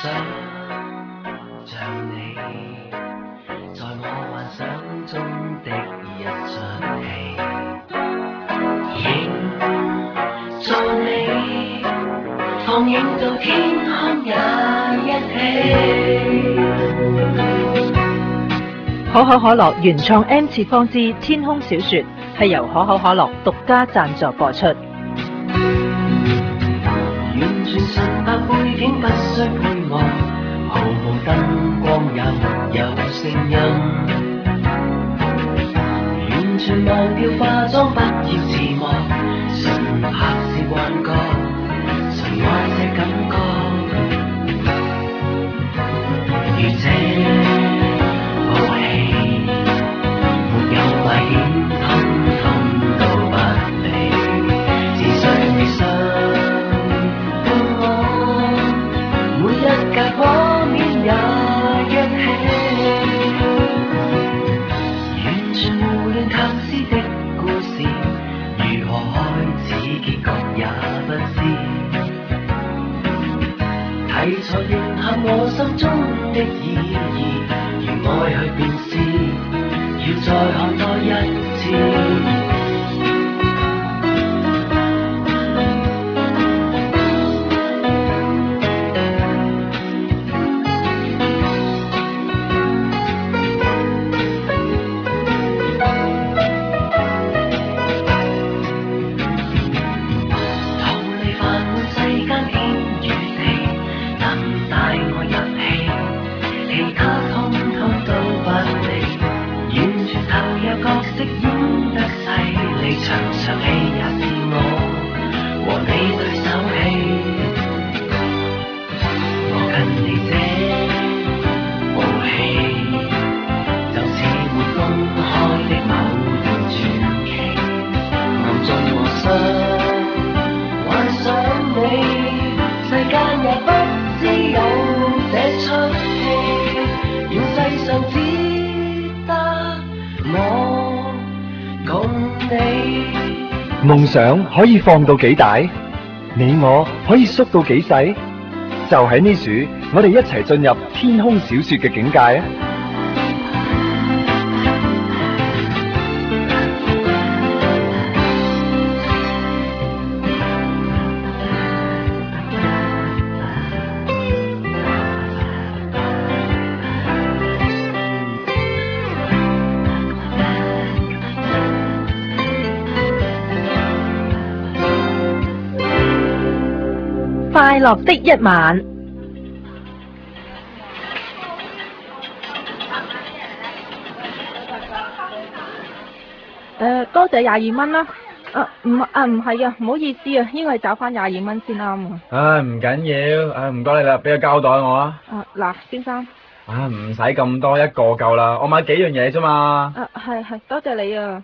想像你，在我幻想中的一出戲，影做你，放映到天空也一起。 可口可樂原創 M 次方之天空小說係由可口可樂獨家贊助播出。 完全純白背景，不需配樂，毫無燈光也沒有聲音。完全忘掉化妝，不要字幕，純拍是幻覺，純愛這感覺。如這部戲沒有危險，通通都不理，是誰未想到我，每一格畫面也一起，完全胡亂構思的故事，如何開始結局也不知。題材迎合我心中的意義，如愛去便是，要再看多一次。 夢想可以放到幾大？你我可以縮到幾細？就喺呢處，我哋一齊進入天空小說嘅境界啊！ 快樂的一晚，多謝22蚊啦。唔係啊，唔好意思啊，應該係找翻22蚊先啱啊。 唉，唔緊要，唔該你啦，俾個膠袋我啊。 嗱，先生。 唔使咁多，一個夠啦，我買幾樣嘢啫嘛。 係，多謝你啊。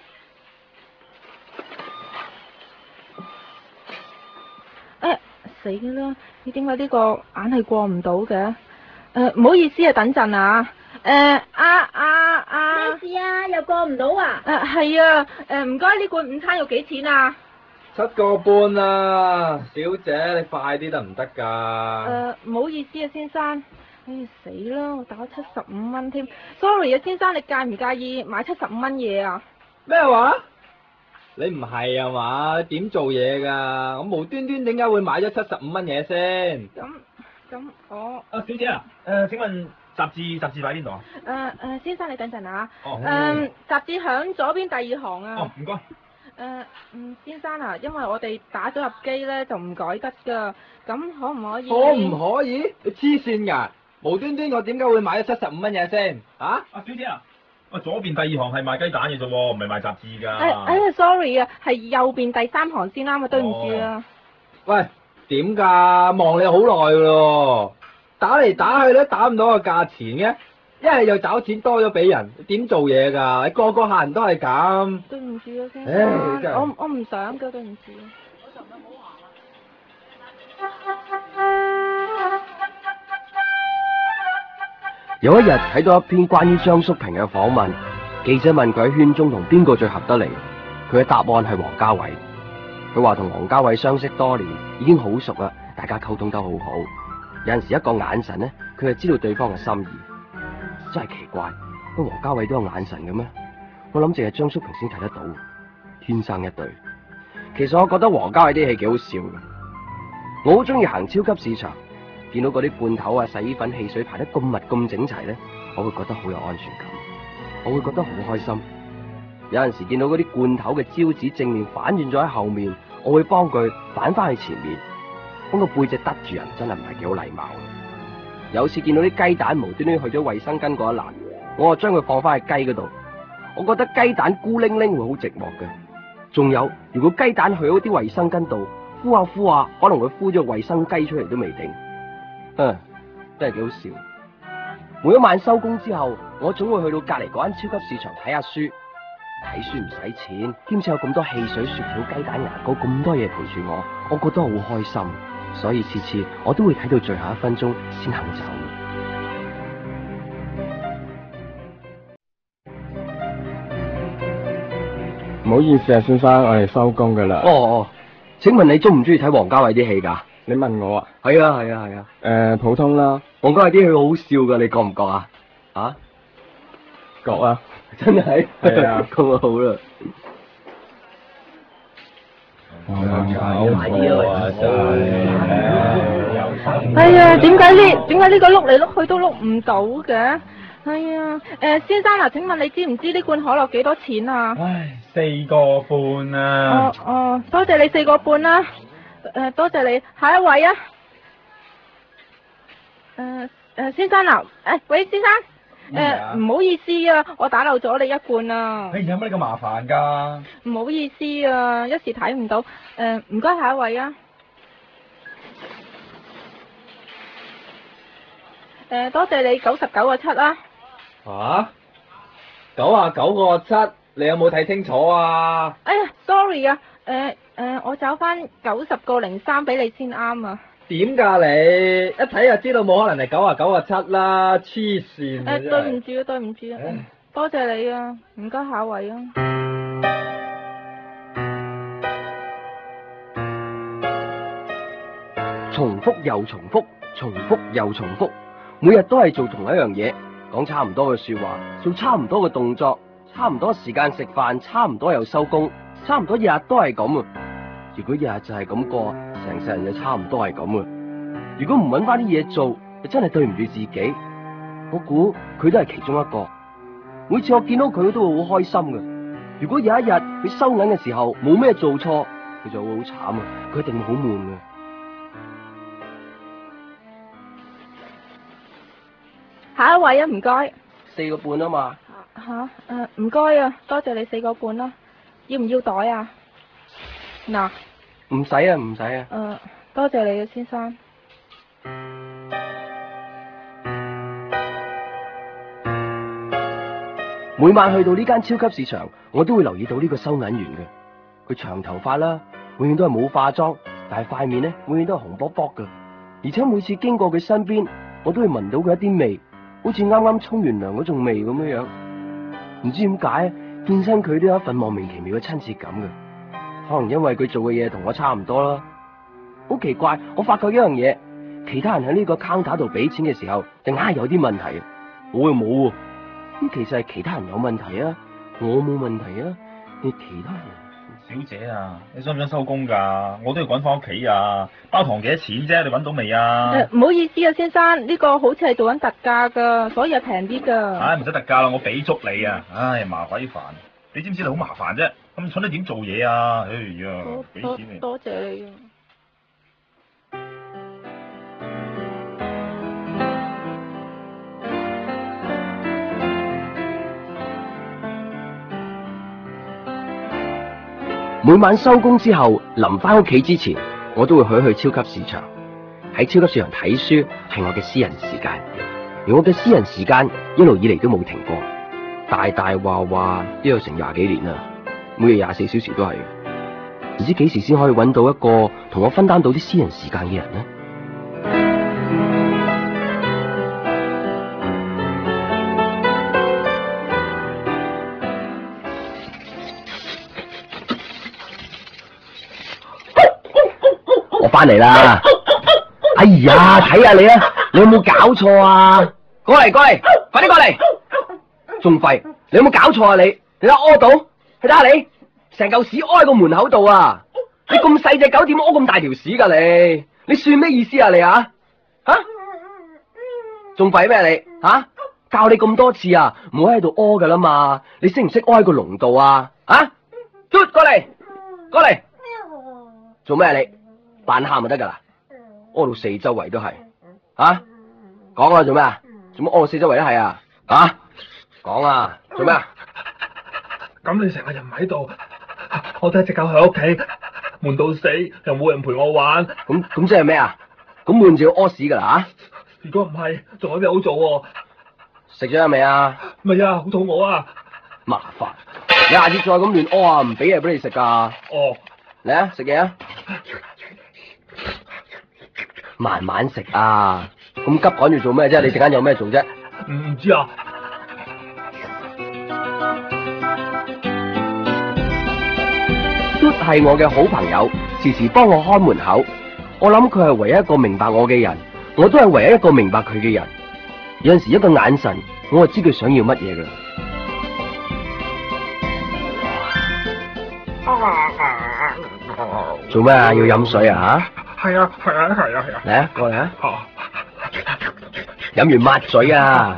死啦！你點解呢個硬係過唔到嘅？唔好意思啊，等陣啊。咩事啊？又過唔到啊？ 係啊。唔該，呢罐午餐要幾錢啊 ？7個半啊，小姐，你快啲得唔得㗎？ 唔好意思啊，先生。死啦！我打咗75蚊添。Sorry 啊，先生，你介唔介意買75蚊嘢啊？ 咩話？你唔係啊嘛？點做嘢噶？我無端端點解會買咗75蚊嘢先？ 咁我小姐啊，請問雜誌擺邊度啊？ 先生你等陣啊。 雜誌響左邊第2行啊。 唔該。 先生啊，因為我哋打咗入機咧就唔改得噶，咁可唔可以？ 可唔可以？你黐線噶？無端端我點解會買咗75蚊嘢先？啊？ 小姐啊！左邊第2行係賣雞蛋嘅啫，唔係賣雜誌噶。 sorry 啊，係右邊第3行先啱啊，對唔住啊。 喂，點噶？望你好耐咯，打嚟打去都打唔到個價錢嘅，一係又找錢多咗俾人，點做嘢噶？你個個客人都係咁。 對唔住啊，先生。我唔想噶，對唔住。 有一日睇到一篇關於張叔平嘅訪問，記者問佢喺圈中同邊個最合得嚟，佢嘅答案係王家衛。佢話同王家衛相識多年，已經好熟啦，大家溝通得好好。 有陣時一個眼神呢，佢就知道對方嘅心意。真係奇怪，個王家衛都有眼神嘅咩？我諗淨係張叔平先睇得到，天生一對。其實我覺得王家衛啲戲幾好笑嘅。我好中意行超級市場，見到嗰啲罐頭啊、洗衣粉、汽水排得咁密咁整齊呢，我會覺得好有安全感，我會覺得好開心。有陣時見到嗰啲罐頭嘅招紙正面反轉咗喺後面，我會幫佢反翻去前面，咁個背脊得住人真係唔係幾好禮貌。有次見到啲雞蛋無端端去咗衛生巾嗰一欄，我就將佢放翻喺雞嗰度。我覺得雞蛋孤零零會好寂寞嘅。仲有，如果雞蛋去咗啲衛生巾度，敷下敷下，可能會敷咗個衛生雞出嚟都未定。真係幾好笑。每一晚收工之後，我總會去到隔籬嗰間超級市場睇下書。睇書唔使錢，兼且有咁多汽水、雪條、雞蛋、牙膏，咁多嘢陪住我覺得好開心。所以次次我都會睇到最後1分鐘先肯走。 唔好意思啊，先生，我哋收工噶啦。 哦，請問你中唔中意睇王家衛啲戲噶？ 你問我啊？ 係啊。 普通啦。 王家衛啲戲好笑噶，你覺唔覺啊？啊？ 覺啊。 真係。係啊。咁啊好啦。 哎呀，點解呢個碌嚟碌去都碌唔到嘅？哎呀，先生啊，請問你知唔知呢罐可樂幾多錢啊？ 唉，4個半啊！ 哦，多謝你4個半啦。多謝你，下一位啊。先生啊，喂，先生，唔好意思啊，我打漏咗你1罐啊。 有乜咁麻煩㗎？ 唔好意思啊，一時睇唔到。唔該，下一位啊。多謝你99個7啦。 吓？99個7，你有冇睇清楚啊？ 哎呀 ，sorry 啊，我找翻90個03俾你先啱啊。 點㗎你？一睇就知道冇可能係99個7啦，黐線。 對唔住啊，多謝你啊，唔該下一位啊。 重複又重複，重複又重複，每日都係做同一樣嘢，講差唔多嘅說話，做差唔多嘅動作，差唔多時間食飯，差唔多又收工，差唔多日日都係咁啊！如果日日就係咁過，成世人就差唔多係咁啊！如果唔揾翻啲嘢做，就真係對唔住自己。我估佢都係其中一個。每次我見到佢都會好開心㗎。如果有一日佢收銀嘅時候冇咩做錯，佢就會好慘啊！佢一定會好悶㗎。 下一位啊，唔該。 4個半啊嘛。 唔該啊，多謝你4個半啦。要唔要袋啊？嗱。 唔使啊，唔使啊。 多謝你啊，先生。 每晚去到呢間超級市場，我都會留意到呢個收銀員嘅。佢長頭髮啦，永遠都係冇化妝，但係塊面呢，永遠都係紅卜卜嘅。而且每次經過佢身邊，我都會聞到佢一啲味，好似啱啱沖完涼嗰種味咁樣樣。唔知點解，見親佢都有一份莫名其妙嘅親切感嘅。可能因為佢做嘅嘢同我差唔多啦。好奇怪，我發覺一樣嘢，其他人喺呢個 counter 度俾錢嘅時候，就硬係有啲問題，我又冇喎。咁其實係其他人有問題啊，我冇問題啊，你其他人。 小姐啊，你想唔想收工㗎？我都要趕翻屋企啊！包糖幾多錢啫？你揾到未啊？ 唔好意思啊，先生，呢個好似係做緊特價㗎，所以係平啲㗎。 唉，唔使特價啦，我俾足你啊！唉，麻鬼煩，你知唔知你好麻煩啫？咁蠢你點做嘢啊？哎呀，俾錢你。 多謝你啊！ 每晚收工之後，臨翻屋企之前，我都會去超級市場。喺超級市場睇書係我嘅私人時間，而我嘅私人時間一路以嚟都冇停過，大大話話都有成20幾年啦，每日24小時都係。唔知幾時先可以揾到一個同我分擔到啲私人時間嘅人呢？我翻嚟啦！ 哎呀，睇下你啊，你有冇搞錯啊？過嚟，快啲過嚟！仲廢，你有冇搞錯啊你？你睇屙到，睇下你，成嚿屎屙喺個門口度啊！你咁細隻狗點屙咁大條屎噶你？你算咩意思啊你啊？吓？仲廢咩你？吓？教你咁多次啊，唔好喺度屙噶啦嘛！你識唔識屙喺個籠度啊？啊？嘟過嚟，做咩啊你？扮喊就得噶啦，屙到四周圍都係，啊？講啊，做咩啊？做乜屙到四周圍都係啊？啊？講啊，做咩啊？ 咁你成日又唔喺度，我得一隻狗喺屋企，悶到死，又冇人陪我玩。 咁即係咩啊？咁悶就要屙屎噶啦啊？ 如果唔係，仲有咩好做喎？ 食咗未啊？ 未啊，好肚餓啊！ 麻煩，你下次再咁亂屙啊，唔俾嘢俾你食噶。 哦， 嚟啊，食嘢啊！慢慢食啊！咁急趕住做咩啫？你陣間有咩做啫？ 唔知啊。 都係我嘅好朋友，時時幫我看門口。我諗佢係唯一一個明白我嘅人，我都係唯一一個明白佢嘅人。有陣時一個眼神，我就知佢想要乜嘢噶啦。做咩啊？要飲水啊？吓？ 係啊。 嚟啊，過嚟啊！飲完抹嘴啊！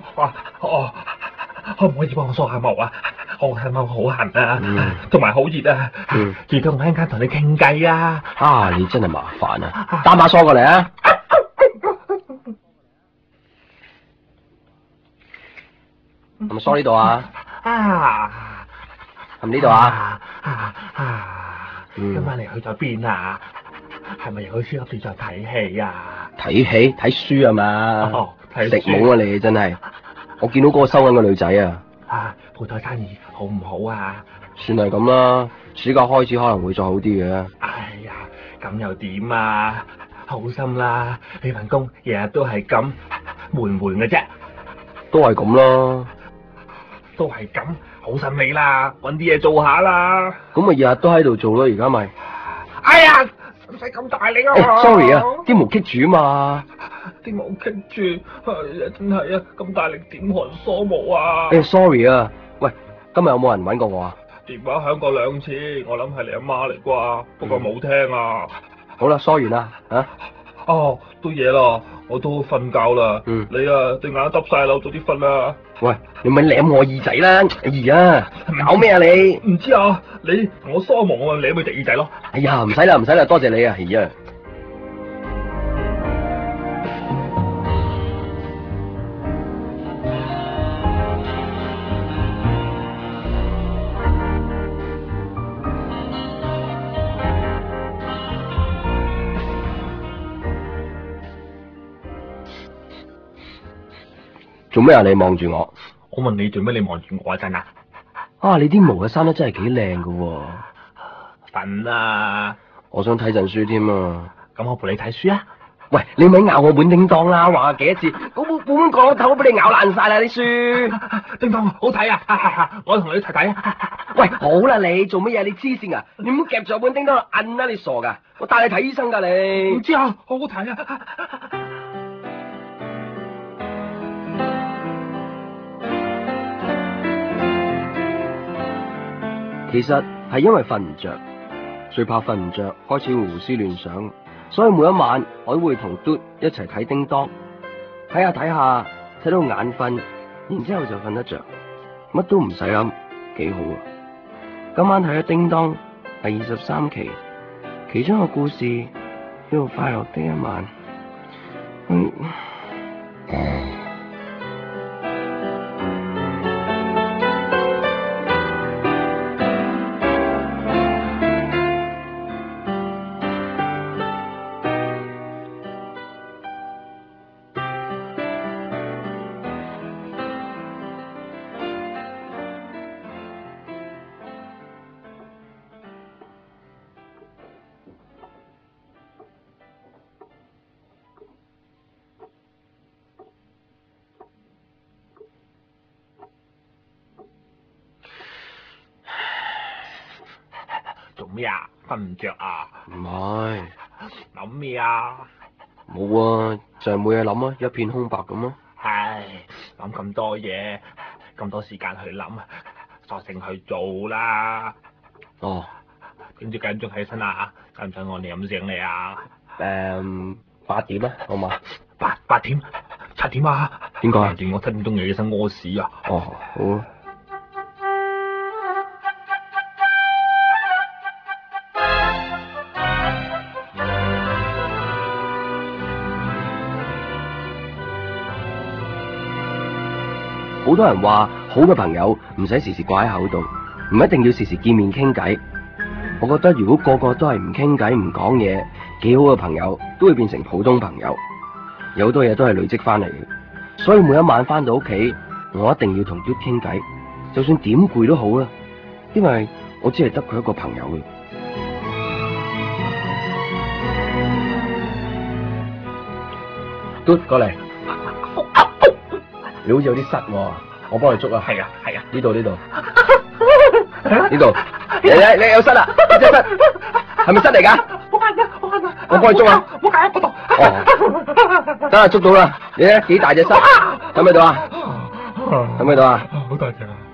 可唔可以幫我梳下毛啊？我隻毛好痕啊，同埋好熱啊，熱到我一陣間同你傾偈啊！ 啊，你真係麻煩啊！擔把梳過嚟啊！係咪梳呢度啊？係咪呢度啊？ 今晚你去咗邊啊？係咪又去超級市場睇戲啊？ 睇戲睇書啊嘛？ 睇食懵啊你真係！我見到嗰個收緊嘅女仔啊！ 鋪頭生意好唔好啊？ 算係咁啦，暑假開始可能會再好啲嘅。 哎呀，咁又點啊？好心啦，你份工日日都係咁悶悶嘅啫。 都係咁咯。 都係咁，好心你啦，搵啲嘢做下啦。 咁咪日日都喺度做咯，而家咪。 哎呀，唔使咁大力啊 ！sorry 啊，啲毛棘住啊嘛。 啲毛棘住，係啊，真係啊，咁大力點可能梳毛啊 ！sorry 啊，喂，今日有冇人搵過我啊？ 電話響過2次，我諗係你阿媽嚟啩，不過冇聽啊。 好啦，梳完啦，啊？ 哦，都夜啦，我都瞓覺啦。你啊，對眼耷晒啦，早啲瞓啦。 喂，你咪舐我耳仔啦！哎呀，搞咩啊你？ 唔知啊，你同我梳毛，我咪舐佢隻耳仔咯。 哎呀，唔使啦，多謝你啊！哎呀。做咩啊？你望住我？ 我問你做咩？你望住我一陣啊？ 啊！你啲毛嘅生得真係幾靚噶喎！ 瞓啊！ 我想睇陣書添啊！ 咁我陪你睇書啊！ 喂，你咪咬我本叮當啦！話幾多次，嗰本角落頭都俾你咬爛晒啦啲書！ 叮當好睇啊！我同你一齊睇啊！ 喂，好啦，你做乜嘢？你黐線啊！你唔好夾住我本叮當摁啦！你傻噶！我帶你睇醫生噶你！ 唔知啊，好好睇啊！ 其實係因為瞓唔着，最怕瞓唔着，開始會胡思亂想，所以每一晚我都會同嘟一齊睇叮當，睇下睇到眼瞓，然之後就瞓得着，乜都唔使諗，幾好啊！今晚睇咗叮當第23期，其中一個故事叫做快樂的一晚。 做咩啊？瞓唔着啊？ 唔係。 諗咩啊？ 冇冇啊，就係冇嘢諗啊，一片空白咁咯。 唉，諗咁多嘢，咁多時間去諗，索性去做啦。 哦， 點知繼續起身啊？使唔使我點醒你啊 ？8點啊，好嘛 ？8點？7點啊？ 點解？ 連我7點鐘又起身屙屎啊！ 哦，好啊。好多人話好嘅朋友唔使時時掛喺口度，唔一定要時時見面傾偈。我覺得如果個個都係唔傾偈唔講嘢，幾好嘅朋友都會變成普通朋友。有好多嘢都係累積翻嚟嘅，所以每一晚翻到屋企，我一定要同嘟傾偈，就算點攰都好啦，因為我只係得佢一個朋友嘅。嘟過嚟。你好似有啲塞喎，我幫你捉啊！ 係啊， 呢度，呢度，你有塞啦，你隻塞係咪塞嚟㗎？我幫你捉啊！ 冇解嗰度。 哦，得啦，捉到啦！你睇幾大隻塞，睇唔睇到啊？睇唔睇到啊？ 好大隻啊！